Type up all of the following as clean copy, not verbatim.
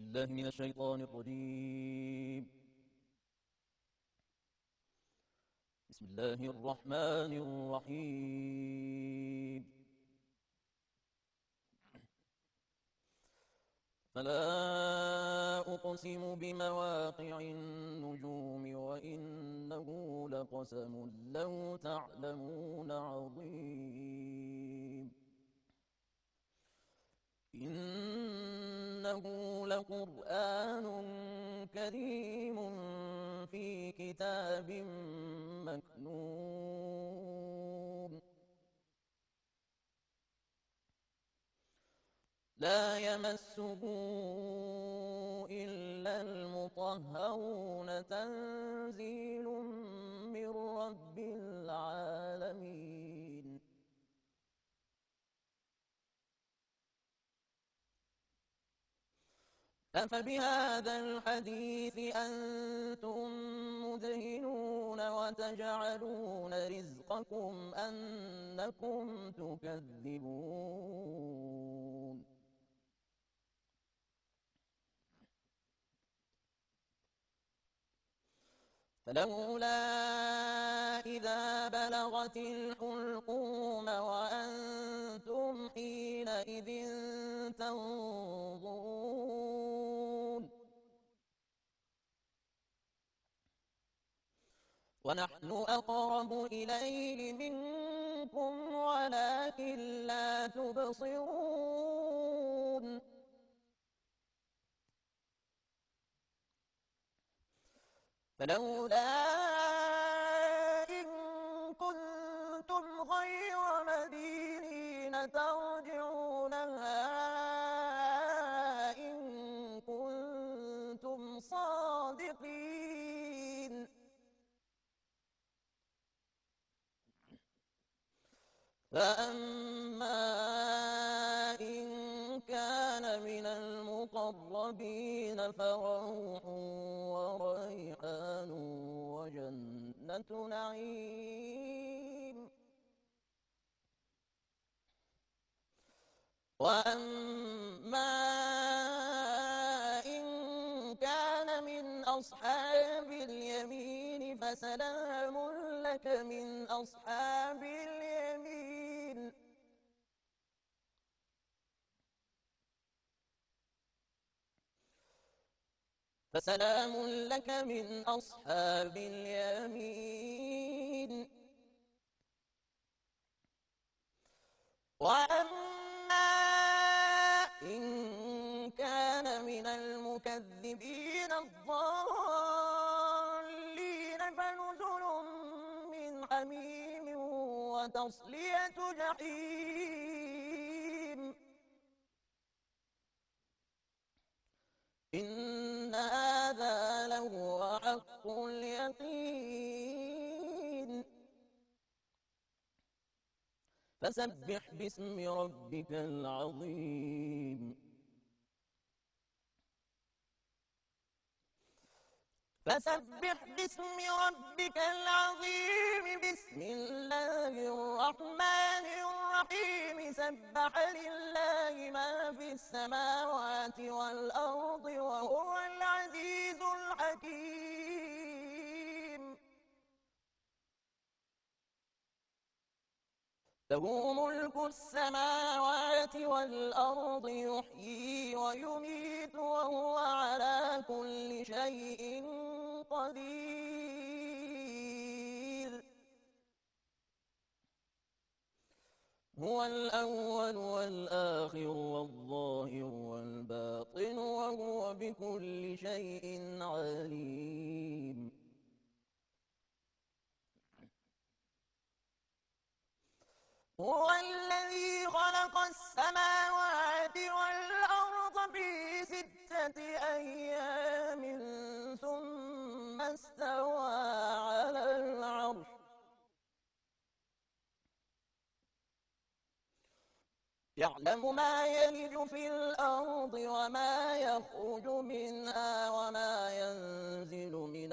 بالله من الشيطان الرجيم. بسم الله الرحمن الرحيم. فلا أقسم بمواقع النجوم وإنه لقسم لو تعلمون عظيم. إنه لقرآن كريم في كتاب مكنون لا يمسه إلا المطهرون تنزيل من رب العالمين. أفبهذا الحديث أنتم مدهنون وتجعلون رزقكم أنكم تكذبون. فلولا إذا بلغت الحلقوم وأنتم حينئذ تنظرون ونحن أقرب إليه منكم ولكن لا تبصرون. فلولا إن كنتم غير مدينين ترجعونها إن كنتم صادقين. فأما إن كان من المقربين فروح وريحان وجنة نعيم. وأما إن كان من أصحاب اليمين فسلام لك من أصحاب اليمين. فسلام لك من أصحاب اليمين. وأما إن كان من المكذبين الضالين فنزل من حميم وتصلية جحيم. إن هذا لهو حق اليقين. فسبح باسم ربك العظيم. فسبح باسم ربك العظيم. بسم الله الرحمن الرحيم. سبح لله ما في السماوات والأرض وهو العزيز الحكيم. له ملك السماوات والأرض يحيي ويميت وهو على كل شيء قدير. هو الأول والآخر والظاهر والباطن وهو بكل شيء عليم. هو الذي خلق السماوات والأرض في 6 أيام ثم استوى على العرش. يعلم ما يلج في الأرض وما يخرج منها وما ينزل من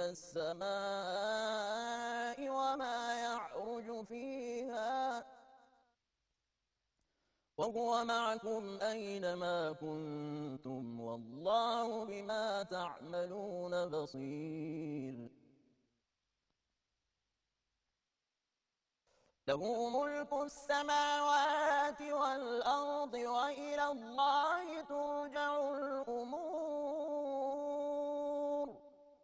السماء وما يعرج فيها وهو معكم أينما كنتم والله بما تعملون بصير له ملك السماوات والأرض وإلى الله ترجع الأمور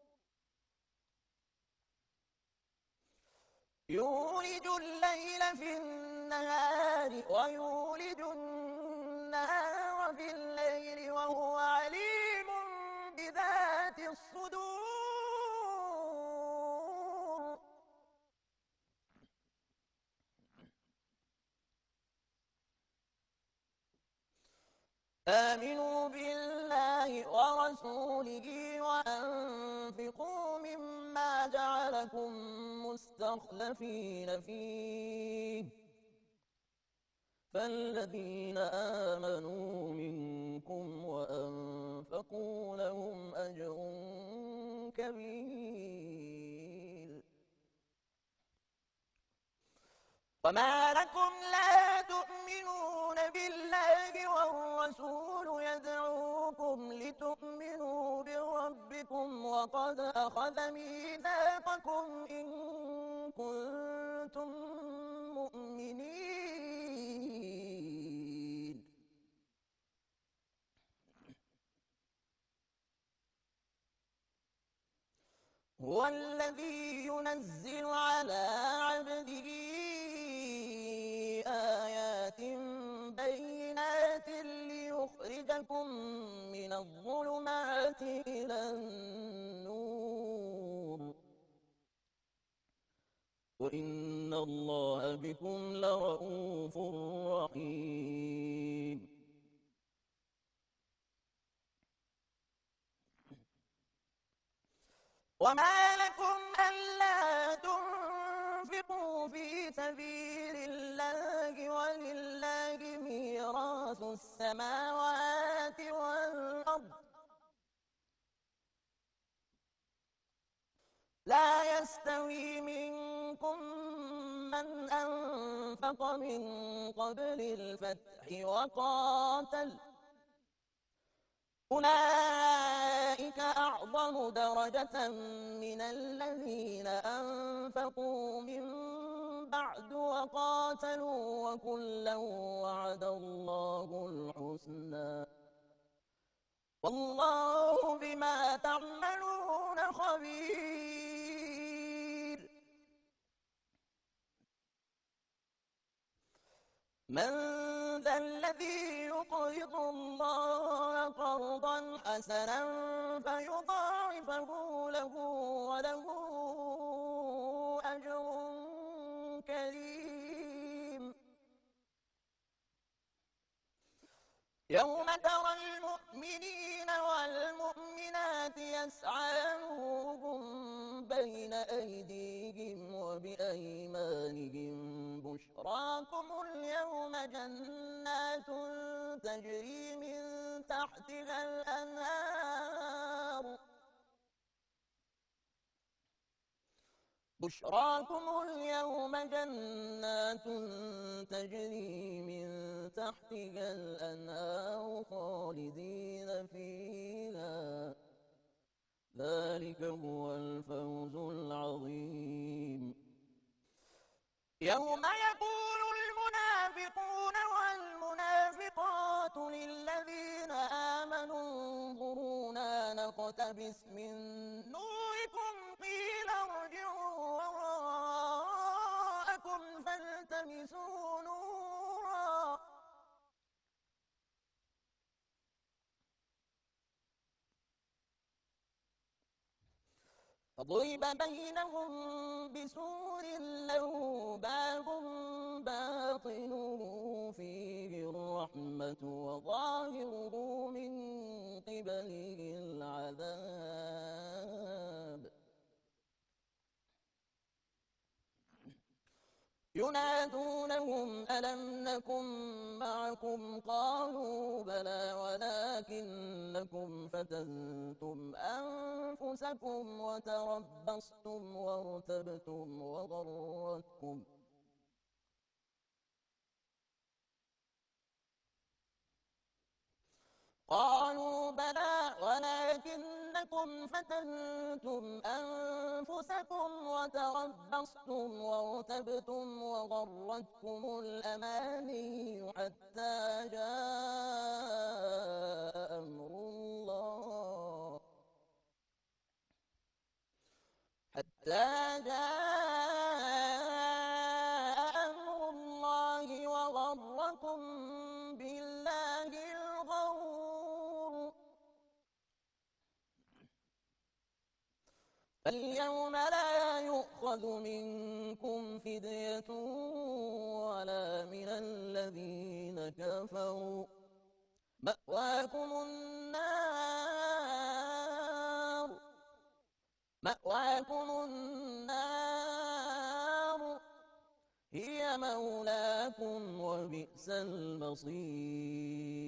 يولج الليل في النهار ويولج النهار في الليل وهو عليم بذات الصدور آمنوا بالله ورسوله وأنفقوا مما جعلكم مستخلفين فيه فالذين آمنوا منكم وأنفقوا لهم أجر كبير وما لكم لا تؤمنون بالله والرسول يدعوكم لتؤمنوا بربكم وقد أخذ ميثاقكم إن كنتم مؤمنين هو الذي ينزل على عبده آيات بينات ليخرجكم من الظلمات إلى النور وإن الله بكم لرءوف رحيم وما لكم ألا تنفقوا في سبيل الله ولله ميراث السماوات والأرض لا يستوي منكم من أنفق من قبل الفتح وقاتل أولئك أعظم درجة من الذين أنفقوا من بعد وقاتلوا وكلا وعد الله الحسنى والله بما تعملون خبير من ذا الذي يقرض الله قرضا حسنا فيضاعفه له وله أجر كريم يوم ترى المؤمنين والمؤمنات يسعى نورهم بين أيديهم وبأيمانهم بشراكم اليوم جنات تجري من تحتها الأنهار بشراكم اليوم جنات تجري من تحتها الأنهار خالدين فيها ذلك هو الفوز العظيم يوم يقول المنافقون والمنافقات للذين آمنوا انظرونا نقتبس من نوركم قيل ارجعوا وراءكم فالتمسوا نورا فضرب بينهم بسور له باب باطنه فيه الرحمة وظاهره من قبله العذاب ينادونهم ألم نكن معكم قالوا بلى ولكنكم فتنتم أنفسكم وتربصتم وارتبتم وغرتكم أنكم فتنتم أنفسكم وتربصتم وارتبتم وغرتكم الأماني حتى جاء أمر الله وغركم بالله الغرور فاليوم لا يؤخذ منكم فدية ولا من الذين كفروا مأواكم النار هي مولاكم وبئس المصير